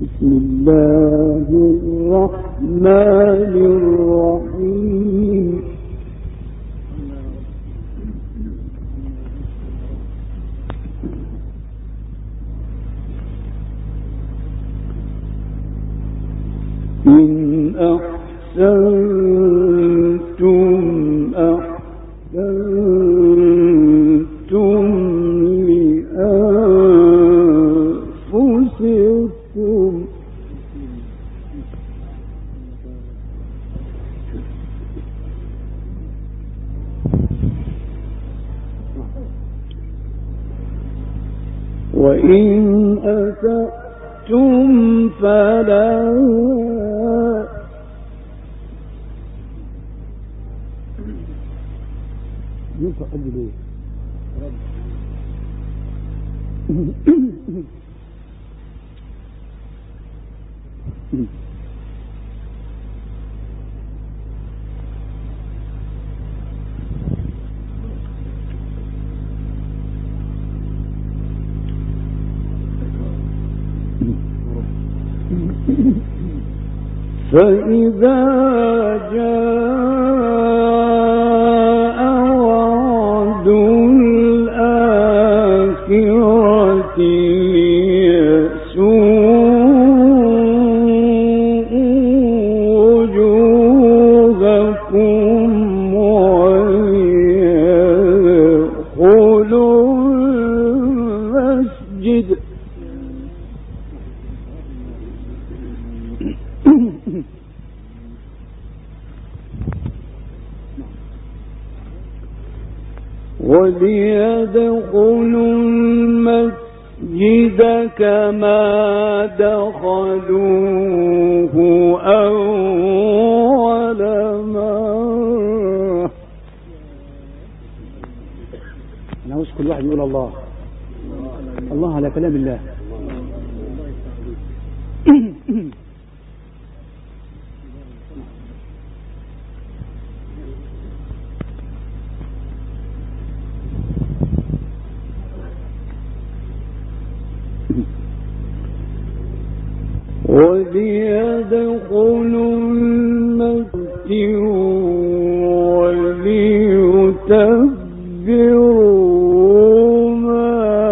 بسم الله الرحمن الرحيم. إن أحسنتم أحسنتم لأنفسكم وإن أسأتم فلا فإذا جاء وعد الآخرة ليسوءوا وجوهكم وليدخلوا المسجد كما دخلوه أول مرة. أنا عاوز كل واحد يقول الله الله على كلام الله. وليدخلوا المسجد وليتبروا ما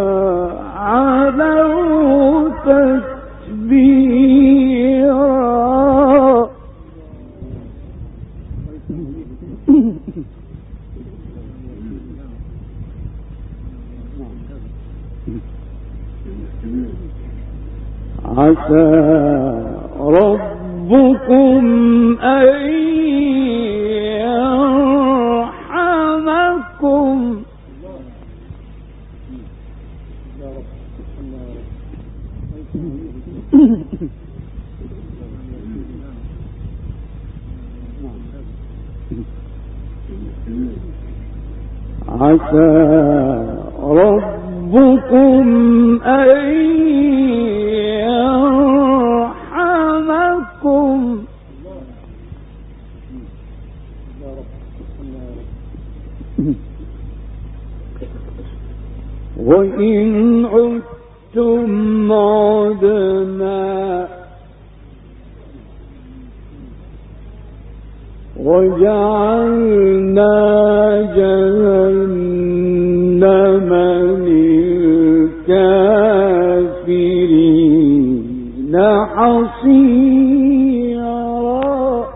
علوا تتبيرا. عسى ربكم أن يرحمكم عسى ربكم أن يرحمكم وإن عدتم عدنا وجعلنا جهنم للكافرين حصيرا.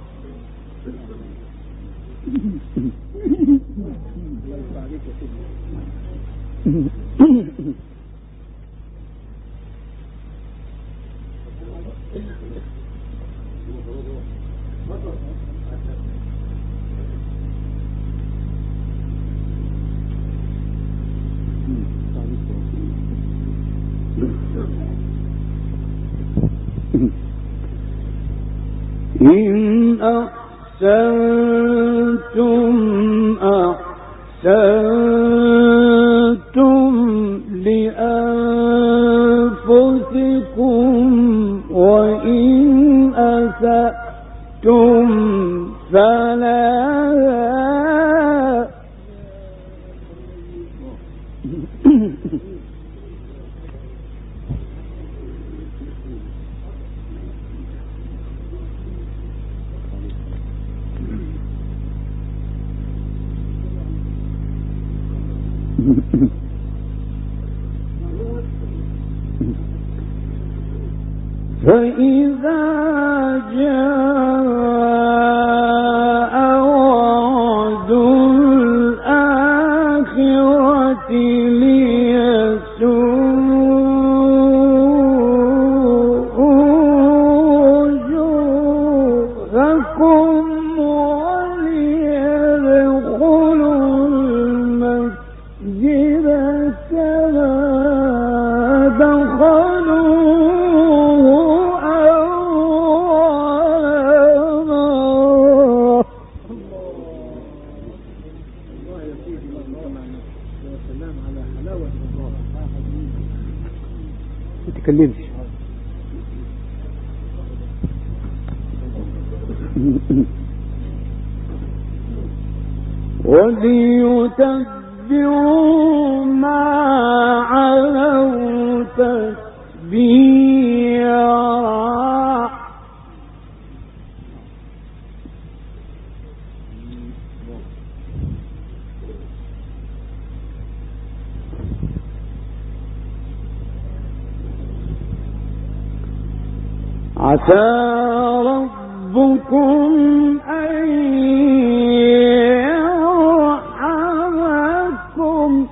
إن أحسنتم أحسنتم لأنفسكم وإن أسأتم فلا فإذا جاء وعد الآخرة ليسوءوا وجوهكم وليدخلوا المسجد كما دخلوه أول مرة. ما تتكلمش. وليتبعوا ما علوا تتبيعا عسى ربكم أن يرحمكم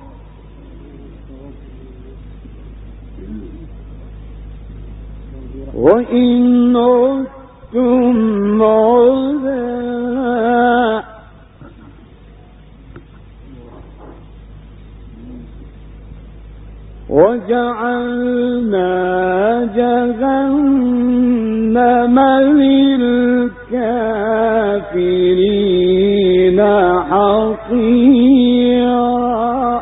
وإن عدتم عدنا وجعلنا جهنم للكافرين حصيرا.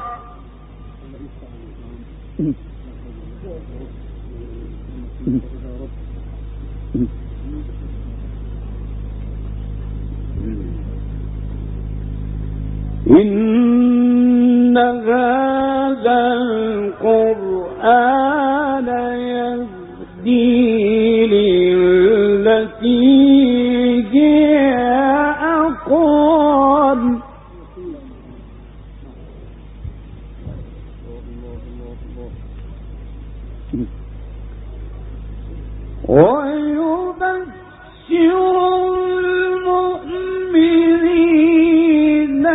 إن هذا القرآن يهدي للتي هي أقوم ويبشر المؤمنين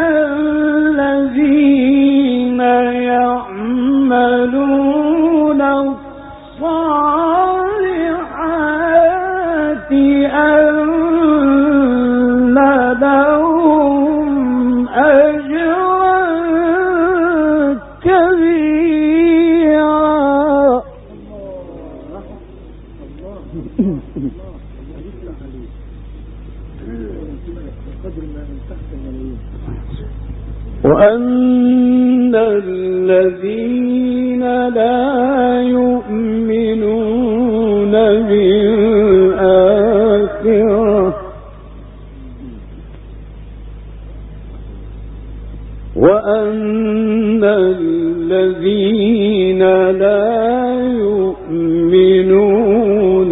الذين يعملون الصالحات أن لهم أجرا كبيرا. وأن الذين لا يؤمنون بالآخرة وأن الذين لا يؤمنون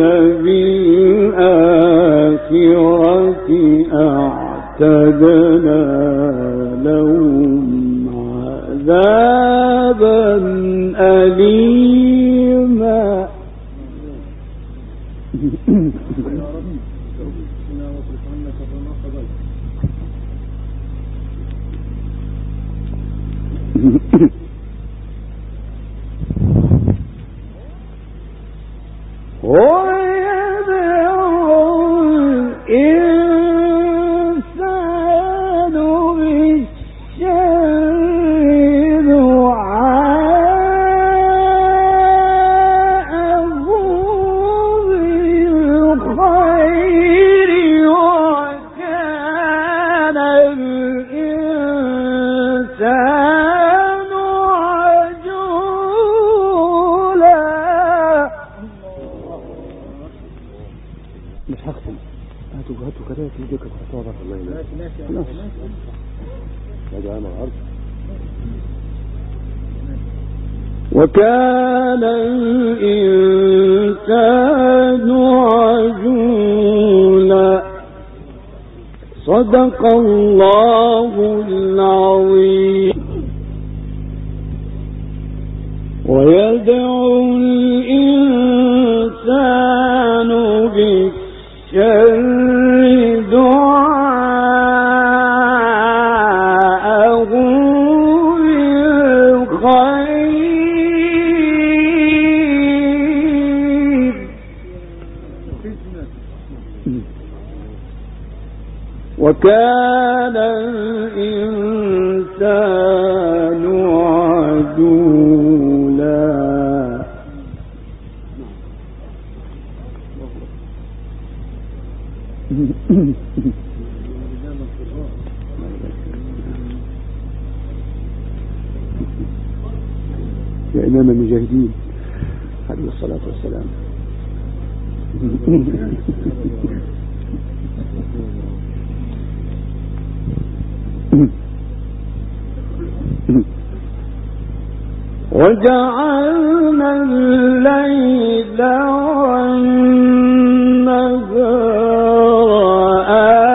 بالآخرة أعتدنا لهم عذابا أليما. وكان الإنسان عجولا. صدق الله العظيم. ويدعو الإنسان بالشر دعاءه بالخير وكان الإنسان عجولا. يا إمام المجاهدين عليه الصلاة والسلام. وجعلنا الليل والنهار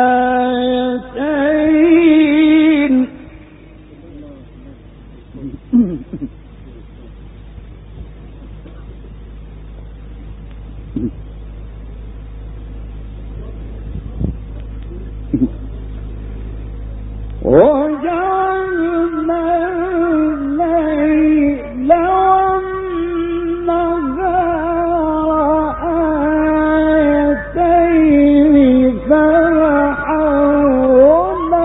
آيتين وجعلنا الليل والنهار آيتين فمحونا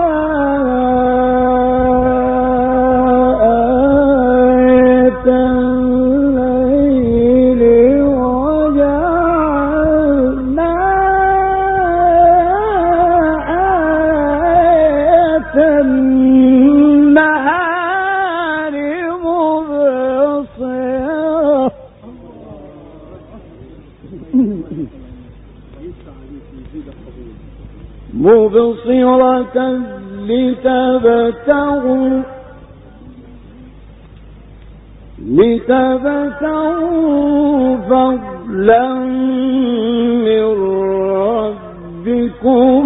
آية الليل وجعلنا آية النهار مبصرة لتبتغوا فضلا من ربكم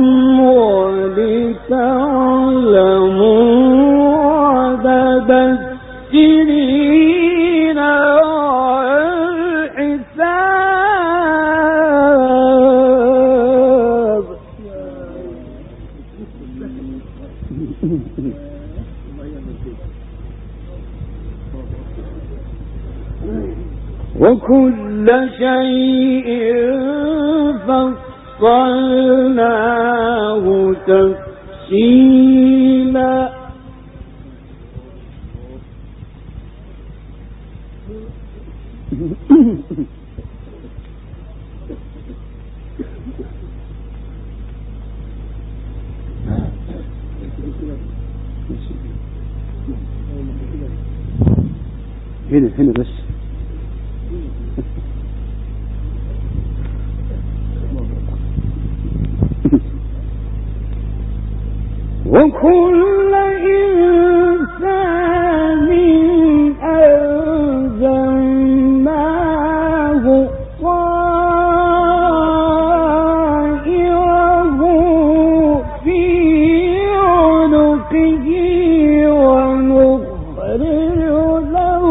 ولتعلموا عدد السنين والحساب. وكل شيء فصلناه تفصيلا. هنا بس. وكل إنسان ألزمناه طائره في عنقه ونخرج له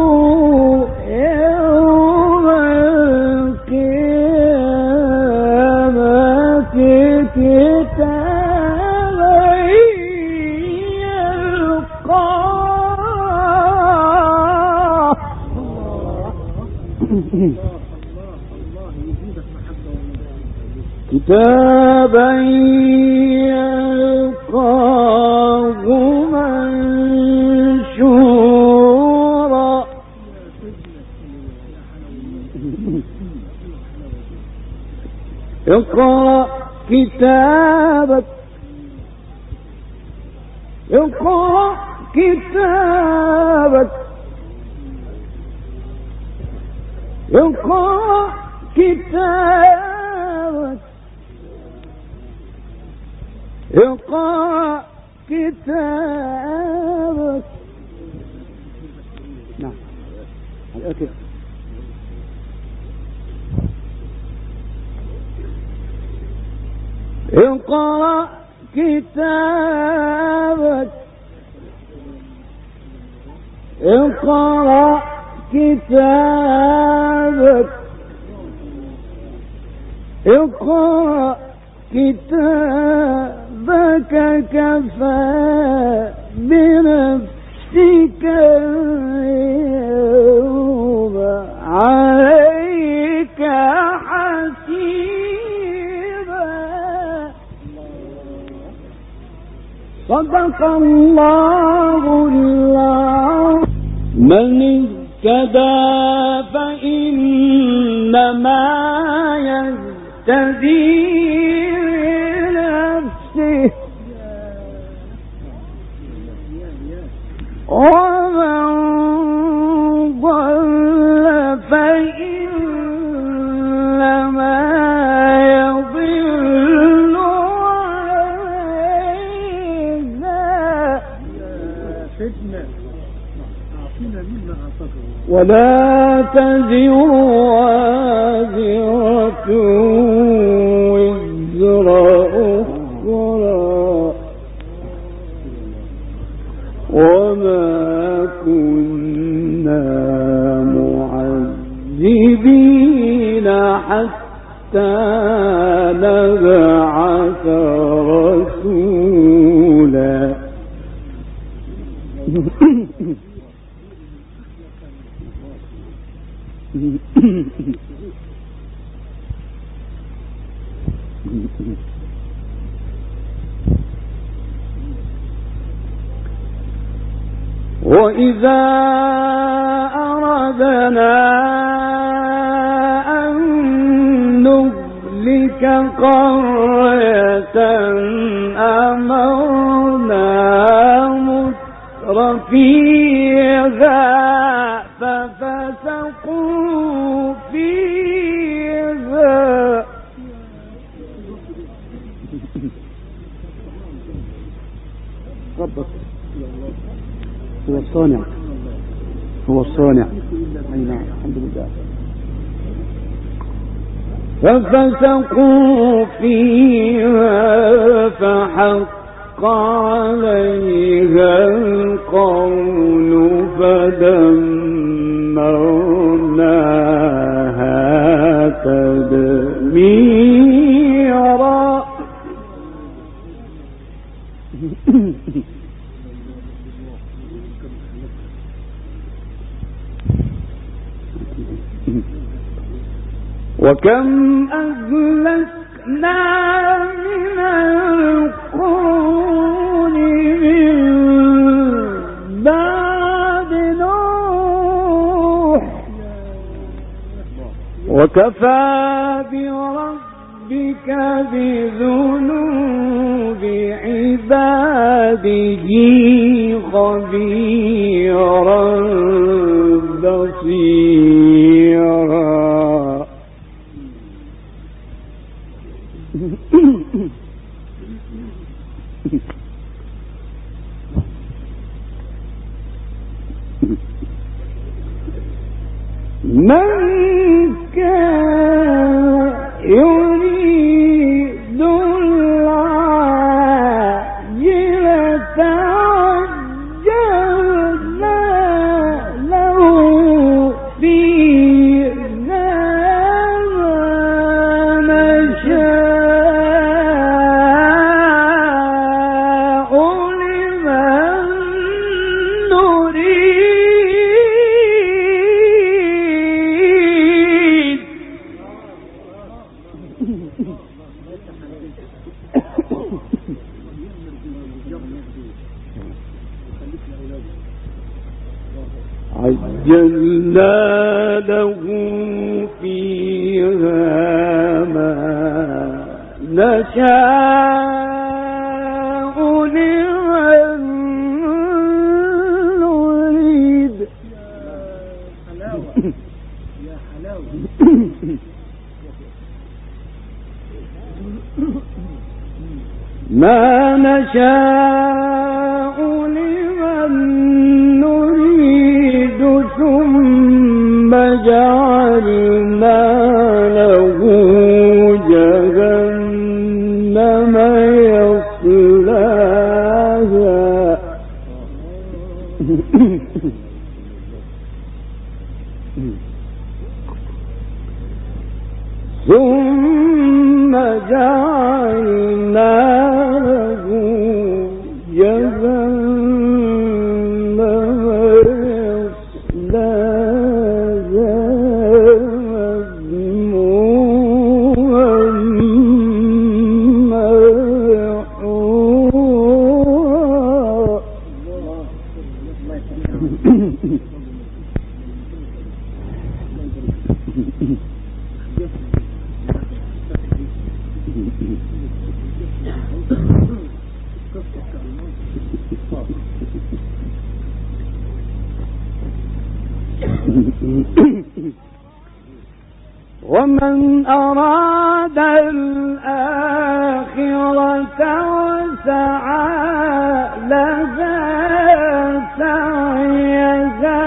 يوم القيامة كتابا يلقاه. كتابا يلقاه منشورا. اقرأ كتابك اقرأ كتابك اقرأ كتابك اقرأ كتابك. نعم الأكل. اقرأ كتابك اقرأ كتابك اقرأ كتابك كفى بنفسك اليوم عليك حسيبا. صدق الله العظيم. من اهتدى فإنما يهتدي لنفسه ومن ضل فإنما يضل عليها ولا تزر وازرة وزر أخرى وما كنا معذبين حتى نبعث رسولا. وإذا أردنا أن نهلك قرية أمرنا مترفيها ففسقوا فيها ربك هو الصانع هو الصانع. أي نعم الحمد لله. ففسقوا فيها فحق عليها القول فدمرناها تدميرا. وكم أهلكنا من القرون من بعد نوح وكفى بربك بذنوب عباده خبيرا بصيرا. من كان يريد العاجلة عجلنا له فيها ما نشاء لمن نريد. عجلنا له فيها ما نشاء لمن نريد. يا حلاوة ما نشاء لمن نريد ثم جعلنا له جهنم يصلاها ثم جعلنا له جهنم يصلاها ومن أراد الآخرة وسعى لها سعيها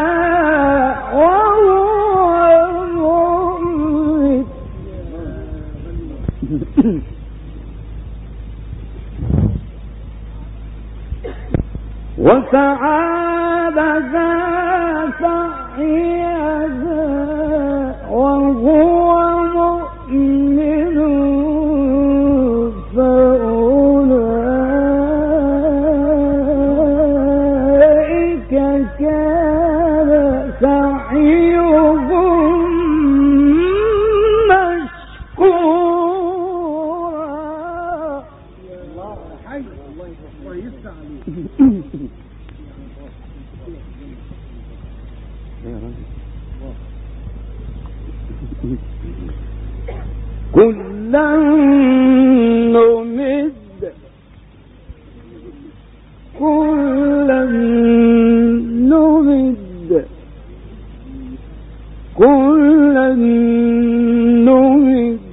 وهو مؤمن وسعى لها سعيها وهو مؤمن فأولئك كان سعيهم مشكورا. الله حي الله يفتح عليك. كلا نمد كلا نمد كلا نمد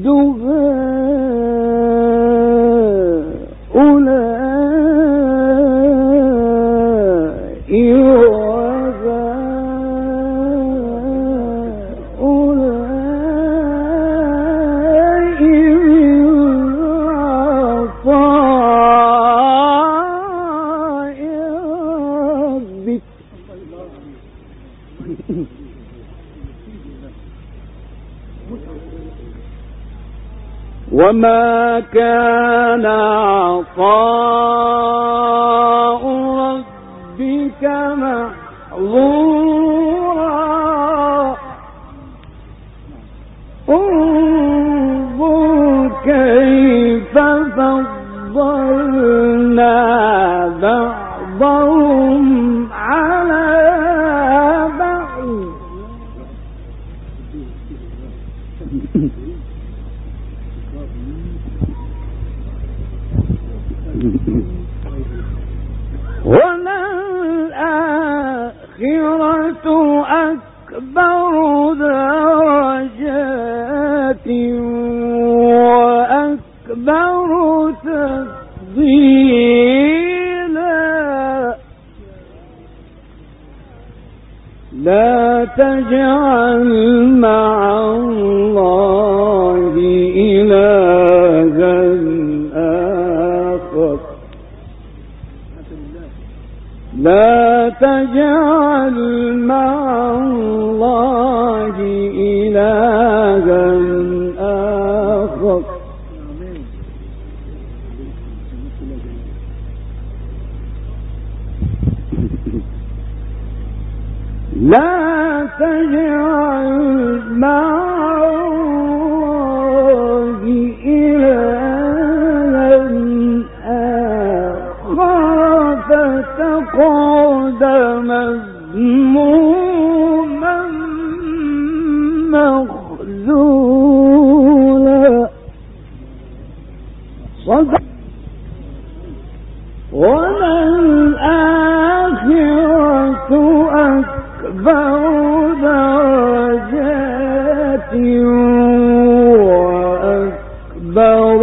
وما كان عطاء ربك محظورا. انظر كيف فضلنا بعضهم على بعض. وللآخرة أكبر درجات وأكبر تفضيلا. لا تجعل مع الله إلها آخر. لا تجعل مع الله إلها آخر. لا تجعل مع الله إلها آخر فتقعد مذموما مخذولا. صدق. وللآخرة أكبر درجات وأكبر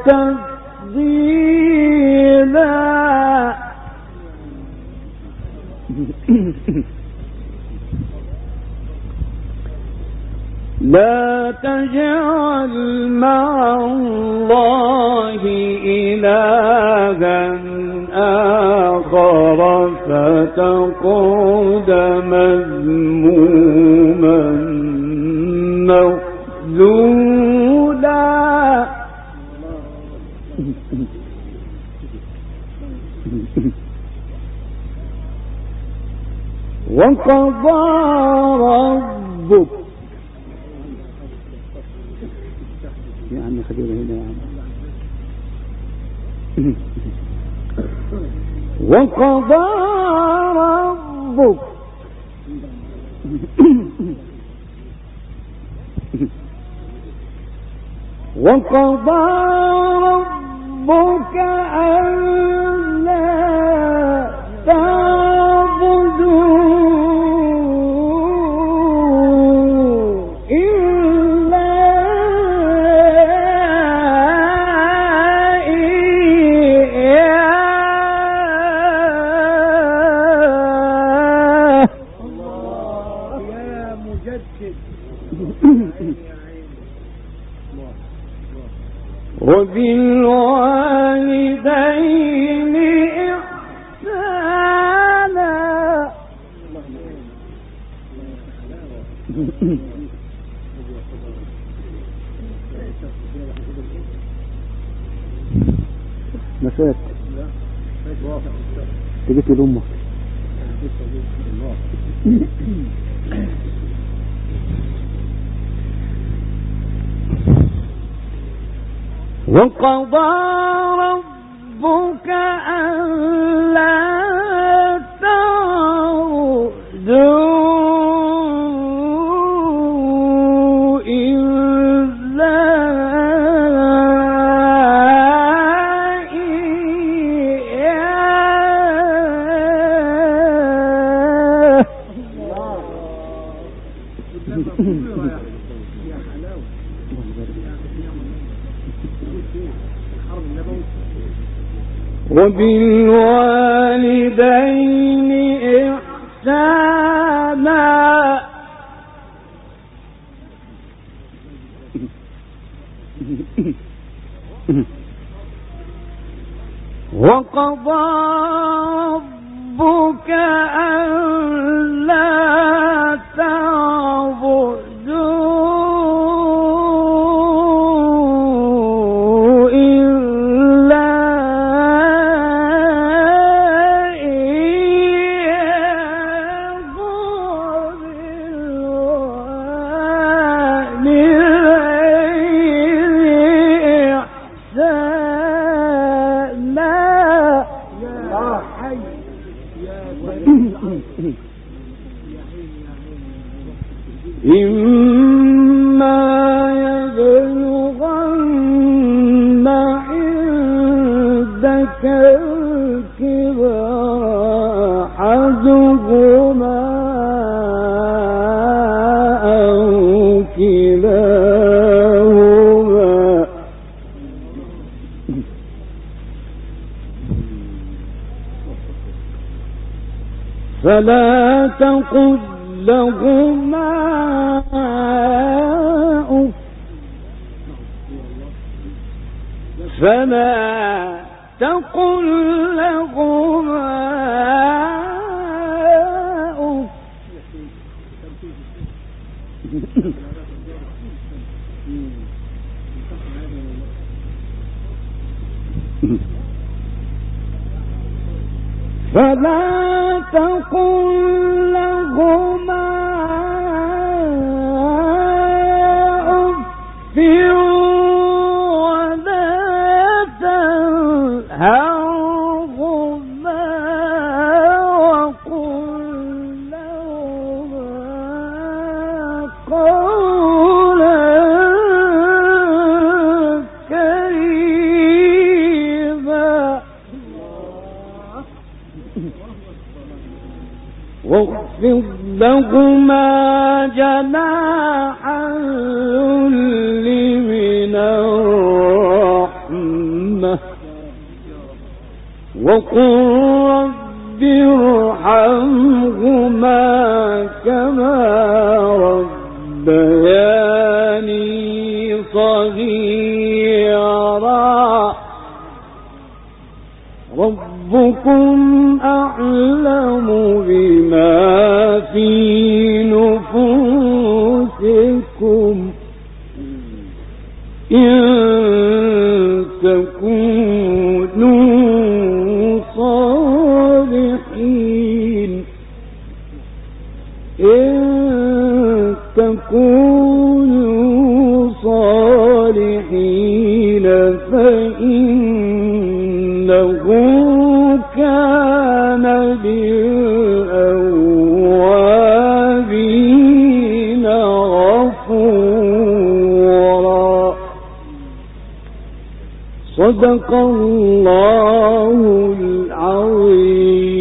تفضيلا. لا تجعل مع الله إلها آخر فتقعد مذموما مخذولا. وقضى ربك يا عم خلينا هنا يا عم. وقضى ربك وقضى ربك ألا تعبدوا إلا إياه. الله يا مجدد. وبالوالدين إحسانا. مسات تجيت لأمك. وقضى ربك ألا تعبدوا إلا إياه. وبالوالدين إحسانا. وقضى ربك ألا تعبدوا إلا إياه. وبالوالدين إحسانا. يا حي يا إما يبلغن عندك الكبر أحدهما أو كلاهما فلا تقل لهما أف. فلا تقل لهما أف. فلا تقل لهما أف ولا تنهرهما وقل لهما قولا كريما. واخفض لهما جناح الذل من الرحمة وقل رب ارحمهما كما ربياني صغيرا. ربكم أعلم بما في نفوسكم إن تكونوا صالحين إن تكونوا صالحين فإنه كان للأوابين غفورا. صدق الله العظيم.